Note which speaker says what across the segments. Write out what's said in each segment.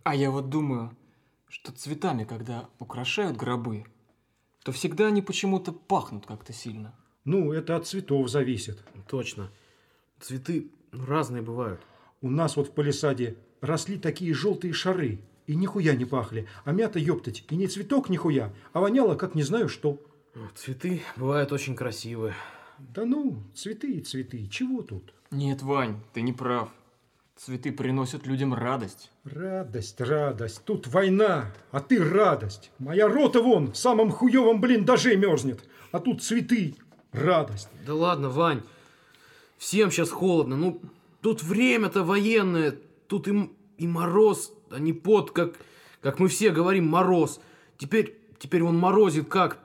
Speaker 1: А я вот думаю, что цветами, когда украшают гробы, то всегда они почему-то пахнут как-то сильно.
Speaker 2: Ну, это от цветов зависит.
Speaker 3: Точно. Цветы разные бывают.
Speaker 2: У нас вот в палисаде росли такие желтые шары, и нихуя не пахли. А мята, ёптать, и не цветок нихуя, а воняло, как не знаю что.
Speaker 3: Цветы бывают очень красивые.
Speaker 2: Да ну, цветы и цветы, чего тут?
Speaker 1: Нет, Вань, ты не прав. Цветы приносят людям радость.
Speaker 2: Радость, радость. Тут война, а ты радость. Моя рота вон в самом хуевом блиндаже мерзнет. А тут цветы, радость.
Speaker 3: Да ладно, Вань. Всем сейчас холодно. Ну, тут время-то военное. Тут и мороз, а не пот, как мы все говорим, мороз. Теперь вон морозит как.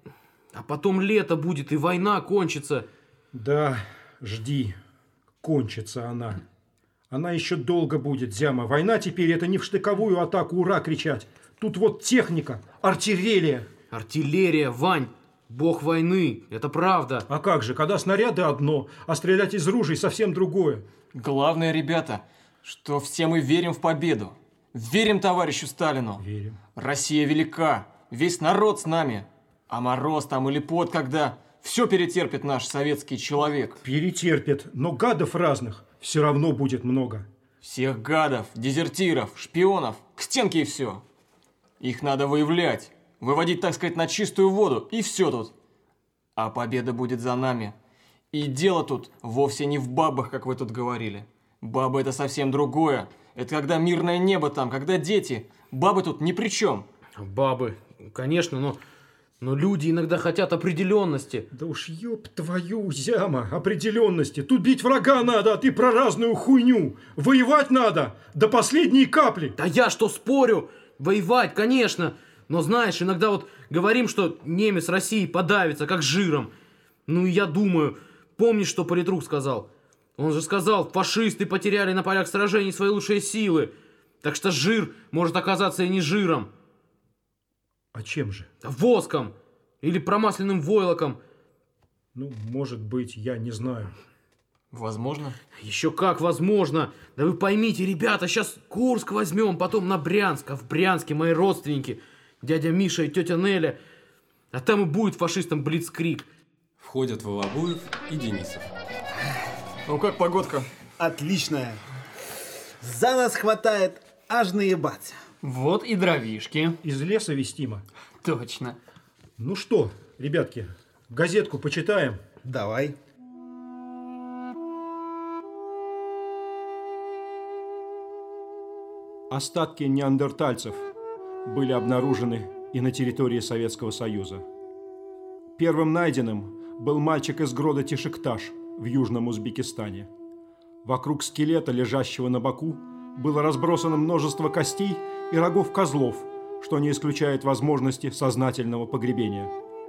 Speaker 3: А потом лето будет, и война кончится.
Speaker 2: Да, жди. Кончится она. Она еще долго будет, Зяма. Война теперь это не в штыковую атаку «Ура!» кричать. Тут вот техника, артиллерия.
Speaker 3: Артиллерия, Вань, бог войны, это правда.
Speaker 2: А как же, когда снаряды одно, а стрелять из ружей совсем другое.
Speaker 1: Главное, ребята, что все мы верим в победу. Верим товарищу Сталину.
Speaker 2: Верим.
Speaker 1: Россия велика, весь народ с нами. А мороз там или пот, когда все перетерпит наш советский человек.
Speaker 2: Перетерпит, но гадов разных все равно будет много.
Speaker 1: Всех гадов, дезертиров, шпионов, к стенке и все. Их надо выявлять, выводить, так сказать, на чистую воду, и все тут. А победа будет за нами. И дело тут вовсе не в бабах, как вы тут говорили. Бабы это совсем другое. Это когда мирное небо там, когда дети. Бабы тут ни при чем.
Speaker 3: Бабы, конечно, но люди иногда хотят определенности.
Speaker 2: Да уж ёб твою, Зяма, определенности. Тут бить врага надо, а ты про разную хуйню. Воевать надо до последней капли.
Speaker 3: Да я что спорю? Воевать, конечно. Но знаешь, иногда вот говорим, что немец России подавится, как жиром. Ну и я думаю, помнишь, что политрук сказал? Он же сказал, фашисты потеряли на полях сражений свои лучшие силы. Так что жир может оказаться и не жиром.
Speaker 2: А чем же?
Speaker 3: Воском или промасленным войлоком.
Speaker 2: Ну, может быть, я не знаю.
Speaker 1: Возможно.
Speaker 3: Еще как возможно. Да вы поймите, ребята, сейчас Курск возьмем, потом на Брянск. А в Брянске мои родственники, дядя Миша и тетя Неля. А там и будет фашистам блицкриг.
Speaker 4: Входят Волобуев и Денисов.
Speaker 1: Ну как погодка?
Speaker 5: Отличная. За нас хватает аж наебаться.
Speaker 6: Вот и дровишки.
Speaker 2: Из леса вестимо.
Speaker 6: Точно.
Speaker 2: Ну что, ребятки, газетку почитаем?
Speaker 5: Давай.
Speaker 2: Остатки неандертальцев были обнаружены и на территории Советского Союза. Первым найденным был мальчик из города Тишикташ в Южном Узбекистане. Вокруг скелета, лежащего на боку, было разбросано множество костей и рогов козлов, что не исключает возможности сознательного погребения.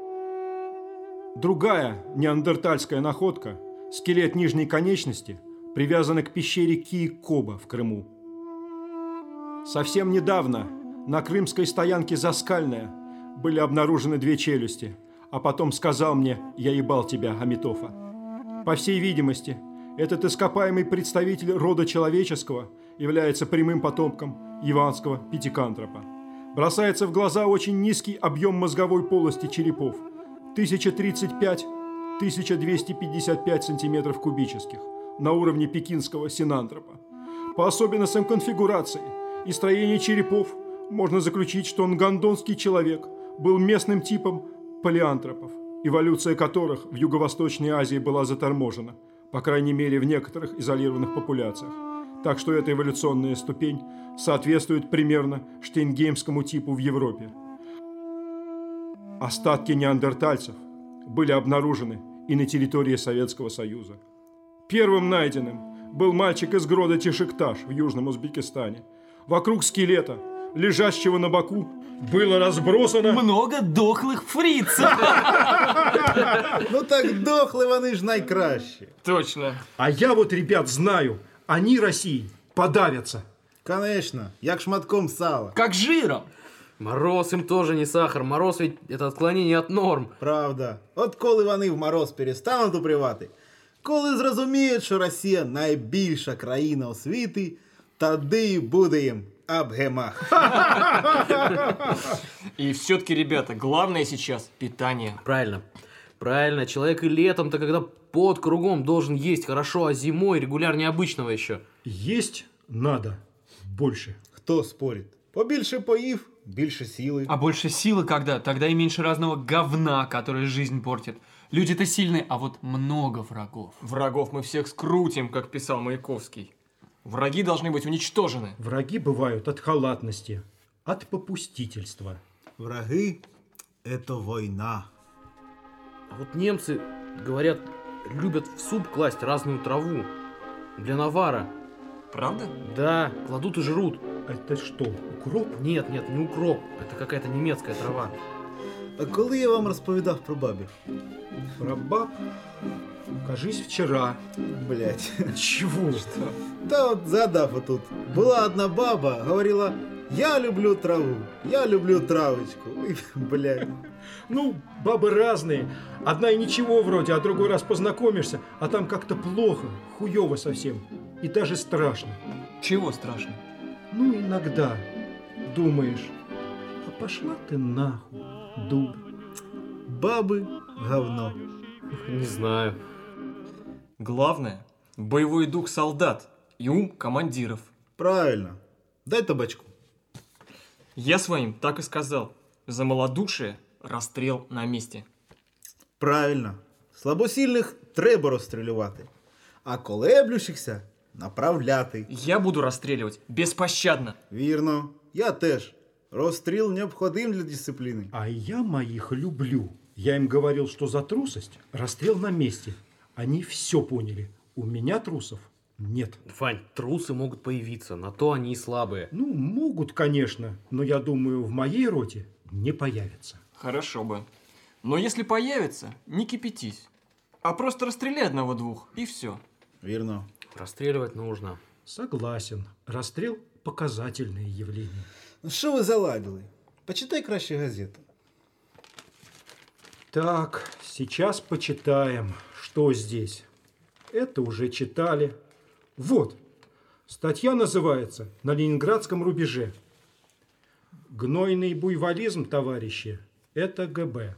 Speaker 2: Другая неандертальская находка – скелет нижней конечности, привязанный к пещере Киик-Коба в Крыму. Совсем недавно на крымской стоянке Заскальная были обнаружены 2 челюсти, а потом сказал мне «Я ебал тебя, Амитофа». По всей видимости, этот ископаемый представитель рода человеческого является прямым потомком яванского пятикантропа. Бросается в глаза очень низкий объем мозговой полости черепов – 1035-1255 сантиметров кубических на уровне пекинского синантропа. По особенностям конфигурации и строения черепов можно заключить, что нгандонский человек был местным типом палеантропов, эволюция которых в Юго-Восточной Азии была заторможена, по крайней мере в некоторых изолированных популяциях. Так что эта эволюционная ступень соответствует примерно штейнгеймскому типу в Европе. Остатки неандертальцев были обнаружены и на территории Советского Союза. Первым найденным был мальчик из города Тишикташ в Южном Узбекистане. Вокруг скелета, лежащего на боку, было разбросано...
Speaker 6: Много дохлых фрицев.
Speaker 5: Ну так дохли вони ж найкраще.
Speaker 1: Точно.
Speaker 2: А я вот, ребят, знаю, они России подавятся.
Speaker 5: Конечно, як шматком сала.
Speaker 6: Как жиром.
Speaker 3: Мороз им тоже не сахар. Мороз ведь это отклонение от норм.
Speaker 5: Правда. От коли вони в мороз перестануть упривати, коли зрозуміють, що Росія найбільша країна у світі, тоді буде їм Абгемах.
Speaker 1: И все-таки, ребята, главное сейчас питание.
Speaker 3: Правильно. Правильно. Человек и летом-то, когда пот кругом, должен есть хорошо, а зимой регулярнее обычного еще.
Speaker 2: Есть надо больше.
Speaker 5: Хто спорить? Побільше поїв, більше сили.
Speaker 6: А больше силы когда? Тогда и меньше разного говна, которое жизнь портит. Люди-то сильные, а вот много врагов.
Speaker 1: Врагов мы всех скрутим, как писал Маяковский. Враги должны быть уничтожены.
Speaker 2: Враги бывают от халатности, от попустительства.
Speaker 5: Враги – это война.
Speaker 3: А вот немцы, говорят, любят в суп класть разную траву. Для навара.
Speaker 1: Правда?
Speaker 3: Да, кладут и жрут.
Speaker 2: Это что, укроп?
Speaker 3: Нет, не укроп. Это какая-то немецкая трава.
Speaker 5: А коли я вам розповідав про бабів?
Speaker 2: Про баб? Кажись, вчера.
Speaker 5: Блять.
Speaker 2: Чего?
Speaker 5: Та от згадав отут. Була одна баба, говорила, я люблю траву, я люблю травочку. Ой, блядь.
Speaker 2: Ну, бабы разные. Одна и ничего вроде, а другой раз познакомишься, а там как-то плохо, хуёво совсем. И даже страшно.
Speaker 6: Чего страшно?
Speaker 2: Ну, иногда думаешь, а пошла ты нахуй, дура.
Speaker 5: Баби – говно.
Speaker 3: Не знаю.
Speaker 1: Главное – боевой дух солдат и ум командиров.
Speaker 5: Правильно. Дай табачку.
Speaker 1: Я своим так и сказал. За малодушие расстрел на месте.
Speaker 5: Правильно. Слабосильних треба розстрілювати. А колеблющихся – направляти.
Speaker 1: Я буду расстреливать беспощадно.
Speaker 5: Вірно. Я теж. Розстріл необходим для дисципліни.
Speaker 2: А я моих люблю. Я им говорил, что за трусость расстрел на месте. Они все поняли. У меня трусов нет.
Speaker 3: Вань, трусы могут появиться, на то они и слабые.
Speaker 2: Ну, могут, конечно, но я думаю, в моей роте не появятся.
Speaker 1: Хорошо бы. Но если появится, не кипятись. А просто расстреляй одного-двух, и все.
Speaker 5: Вірно.
Speaker 3: Расстреливать нужно.
Speaker 2: Согласен. Расстрел – показательное явление.
Speaker 5: Ну що ви заладили? Почитай краще газету.
Speaker 2: Так, сейчас почитаем, что здесь. Это уже читали. Вот, статья называется «На ленинградском рубеже». Гнойный буйволизм, товарищи, это ГБ.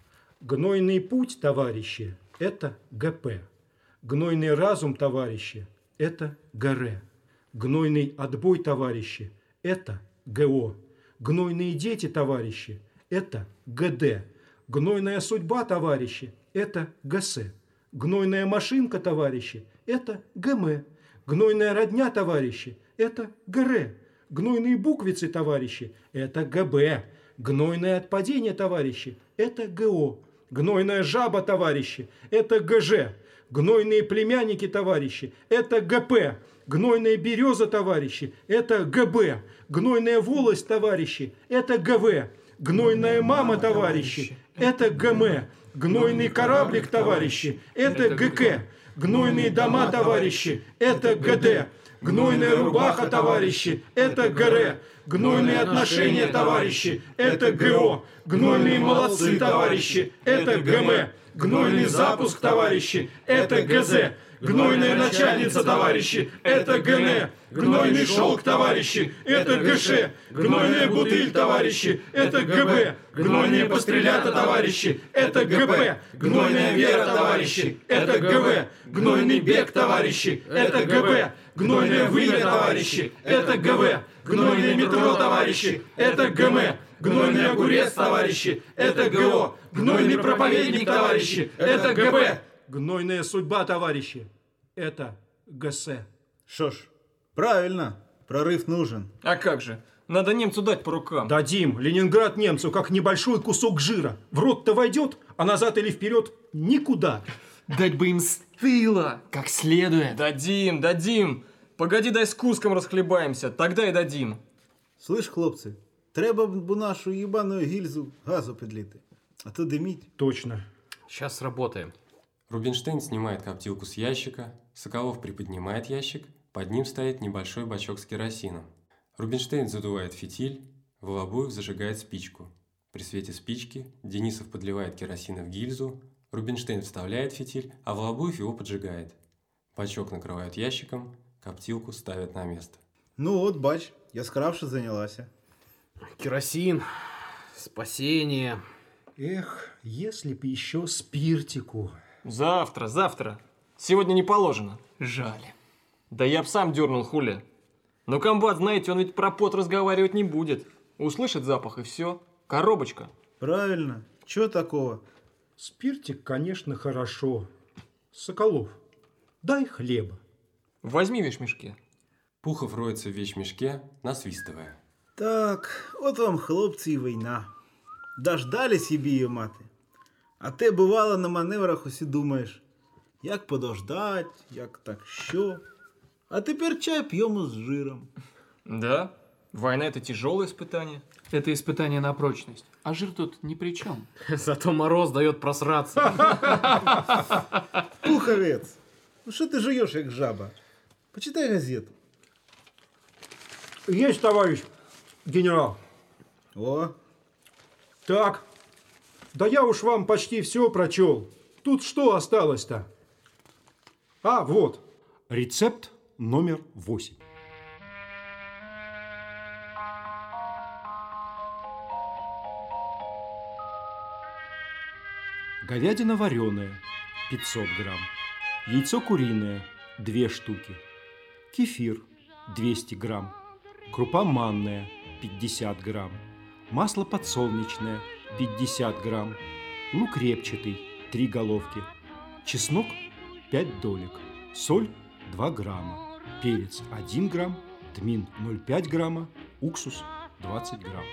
Speaker 2: Гнойный путь, товарищи, это ГП. Гнойный разум, товарищи, это ГР. Гнойный отбой, товарищи, это ГО. Гнойные дети, товарищи, это ГД. Гнойная судьба, товарищи, это ГС. Гнойная машинка, товарищи, это ГМ. Гнойная родня, товарищи, это ГР. Гнойные буквицы, товарищи, это ГБ. Гнойное отпадение, товарищи, это ГО. Гнойная жаба, товарищи, это ГЖ. Гнойные племянники, товарищи, это ГП. Гнойная береза, товарищи, это ГБ. Гнойная волость, товарищи, это ГВ. Гнойная мама, товарищи, это ГМ. Гнойный кораблик, товарищи, это ГК. Гнойные дома, товарищи, это ГД. Гнойная рубаха, товарищи, это ГР. Гнойные отношения, товарищи, это ГО. Гнойные молодцы, товарищи, это ГМ. Гнойный запуск, товарищи, это ГЗ. Гнойная начальница, товарищи, это ГН. Гнойный шелк, товарищи, это ГШ. Гнойная бутыль, товарищи, это ГБ. Гнойные пострелята, товарищи, это ГБ. Гнойная вера, товарищи, это ГВ. Гнойный бег, товарищи, это ГБ. Гнойное вымя, товарищи, это ГВ. Гнойное метро, товарищи, это ГМ. Гнойный огурец, товарищи, это ГО. Гнойный проповедник, товарищи, это ГБ. Гнойная судьба, товарищи, это ГС.
Speaker 5: Що ж, правильно, прорыв нужен.
Speaker 1: А как же? Надо немцу дать по рукам.
Speaker 2: Дадим. Ленинград немцу, как небольшой кусок жира. В рот-то войдет, а назад или вперед никуда.
Speaker 6: Дать бы им с тыла, как следует.
Speaker 1: Дадим. Погоди, дай с Курском расхлебаемся, тогда и дадим.
Speaker 5: Слышь, хлопці, треба б у нашу їбану гільзу газу підлити. А то диміть.
Speaker 2: Точно.
Speaker 3: Сейчас сработаем.
Speaker 4: Рубинштейн снимает коптилку с ящика, Соколов приподнимает ящик, под ним стоит небольшой бачок с керосином. Рубинштейн задувает фитиль, Волобуев зажигает спичку. При свете спички Денисов подливает керосина в гильзу, Рубинштейн вставляет фитиль, а Волобуев его поджигает. Бачок накрывают ящиком, коптилку ставят на место.
Speaker 5: Ну от, бач, яскравше зайнялася.
Speaker 3: Керосин, спасение.
Speaker 2: Эх, если б еще спиртику.
Speaker 1: Завтра. Сегодня не положено.
Speaker 6: Жаль.
Speaker 1: Да я б сам дернул, хули. Но комбат, знаете, он ведь про пот разговаривать не будет. Услышит запах и все. Коробочка.
Speaker 5: Правильно. Чего такого?
Speaker 2: Спиртик, конечно, хорошо. Соколов, дай хлеба.
Speaker 1: Возьми в вещмешке.
Speaker 4: Пухов роется в вещмешке, насвистывая.
Speaker 5: Так, от вам, хлопці, і війна. Дождались її мати. А ти, бувало, на маневрах усі думаєш, як подождать, як так що. А тепер чай п'ємо з жиром.
Speaker 1: Да, война это тяжелое испытание.
Speaker 6: Это испытание на прочность. А жир тут ни при чем.
Speaker 3: Зато мороз дает просраться.
Speaker 5: Пуховець, ну що ти жуєш, як жаба? Почитай газету.
Speaker 2: Есть, товарищ генерал.
Speaker 5: О,
Speaker 2: Так, да я уж вам почти все прочел. Тут что осталось-то? А, вот, рецепт номер 8. Говядина вареная 500 грамм, яйцо куриное 2 штуки, кефир 200 грамм, крупа манная 50 грамм, масло подсолнечное 50 грамм, лук репчатый 3 головки, чеснок 5 долек, соль 2 грамма, перец 1 грамм, тмин 0,5 грамма, уксус 20 грамм.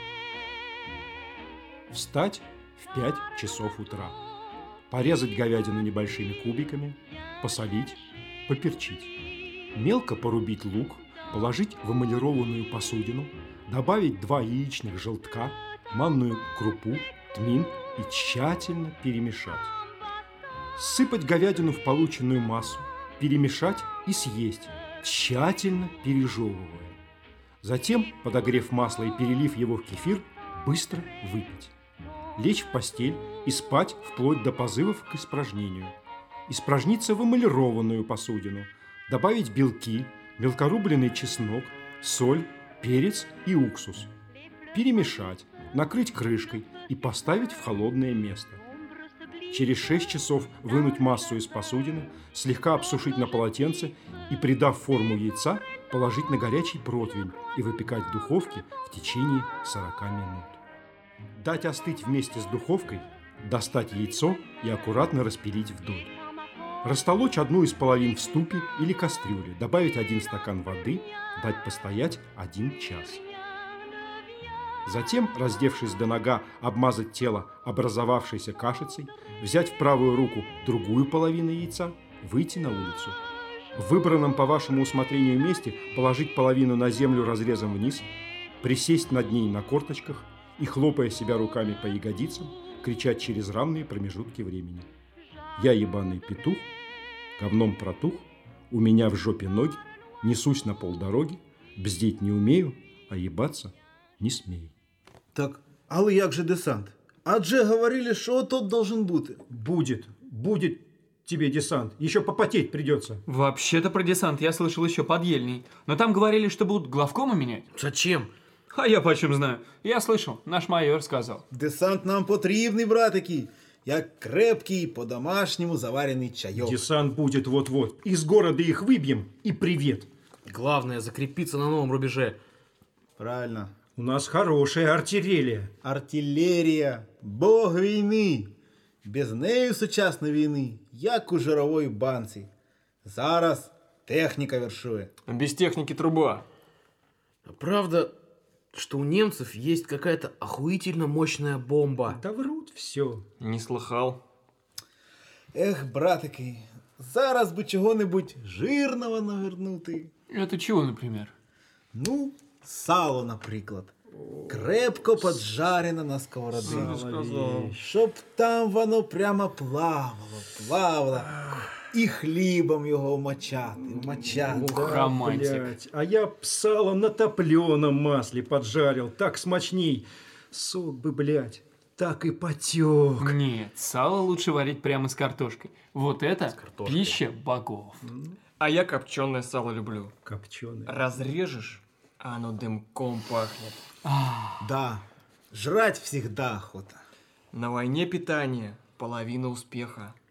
Speaker 2: Встать в 5 часов утра. Порезать говядину небольшими кубиками, посолить, поперчить. Мелко порубить лук, положить в эмалированную посудину, добавить 2 яичных желтка, манную крупу, тмин и тщательно перемешать. Сыпать говядину в полученную массу, перемешать и съесть, тщательно пережевывая. Затем, подогрев масло и перелив его в кефир, быстро выпить. Лечь в постель и спать вплоть до позывов к испражнению. Испражниться в эмалированную посудину, добавить белки, мелкорубленый чеснок, соль, перец и уксус. Перемешать, накрыть крышкой и поставить в холодное место. Через 6 часов вынуть массу из посудины, слегка обсушить на полотенце и, придав форму яйца, положить на горячий противень и выпекать в духовке в течение 40 минут. Дать остыть вместе с духовкой, достать яйцо и аккуратно распилить вдоль. Растолочь одну из половин в ступе или кастрюле, добавить 1 стакан воды, дать постоять 1 час. Затем, раздевшись до нога, обмазать тело образовавшейся кашицей, взять в правую руку другую половину яйца, выйти на улицу. В выбранном по вашему усмотрению месте положить половину на землю разрезом вниз, присесть над ней на корточках и, хлопая себя руками по ягодицам, кричать через равные промежутки времени. Я ебаный петух, говном протух, у меня в жопе ноги, несусь на полдороги, бздеть не умею, а ебаться не смею.
Speaker 5: так, але як же десант? Адже говорили, що тут должен бути.
Speaker 2: Будет тебе десант, еще попотеть придется.
Speaker 6: Вообще-то про десант я слышал еще под Ельней. Но там говорили, что будут главкома менять.
Speaker 3: Зачем?
Speaker 6: А я почем знаю? Я слышал, наш майор сказал.
Speaker 5: Десант нам потрібний, братики, як крепкий, по-домашньому заварений чайок.
Speaker 2: Десант будет вот-вот. Из города их выбьем и привет.
Speaker 3: Главное закрепиться на новом рубеже.
Speaker 5: Правильно.
Speaker 2: У нас хорошая артиллерия.
Speaker 5: Артилерія, бог війни. Без неї сучасної війни, як у жировій банці. Зараз техніка вершує.
Speaker 1: Без техники труба.
Speaker 3: А правда, что у немцев есть какая-то охуительно мощная бомба?
Speaker 2: Да врут все.
Speaker 1: Не слыхал.
Speaker 5: Ех, братики, зараз би чого-небудь жирного навернути.
Speaker 6: Это чего, например?
Speaker 5: Ну, сало, наприклад. Крепко поджарене на сковороді. Щоб там воно прямо плавало. І хлібом його вмочати.
Speaker 6: Романтик.
Speaker 2: Блядь, а я б сало на топленом масле поджарил, так смачней. Сок бы, блядь, так и потек.
Speaker 6: Нет, сало лучше варить прямо с картошкой. Вот это пища богов.
Speaker 1: А я копченое сало люблю.
Speaker 2: Копченый.
Speaker 1: Разрежешь, Оно дымком пахнет.
Speaker 5: Да, жрать всегда охота.
Speaker 1: На войне питание – половина успеха.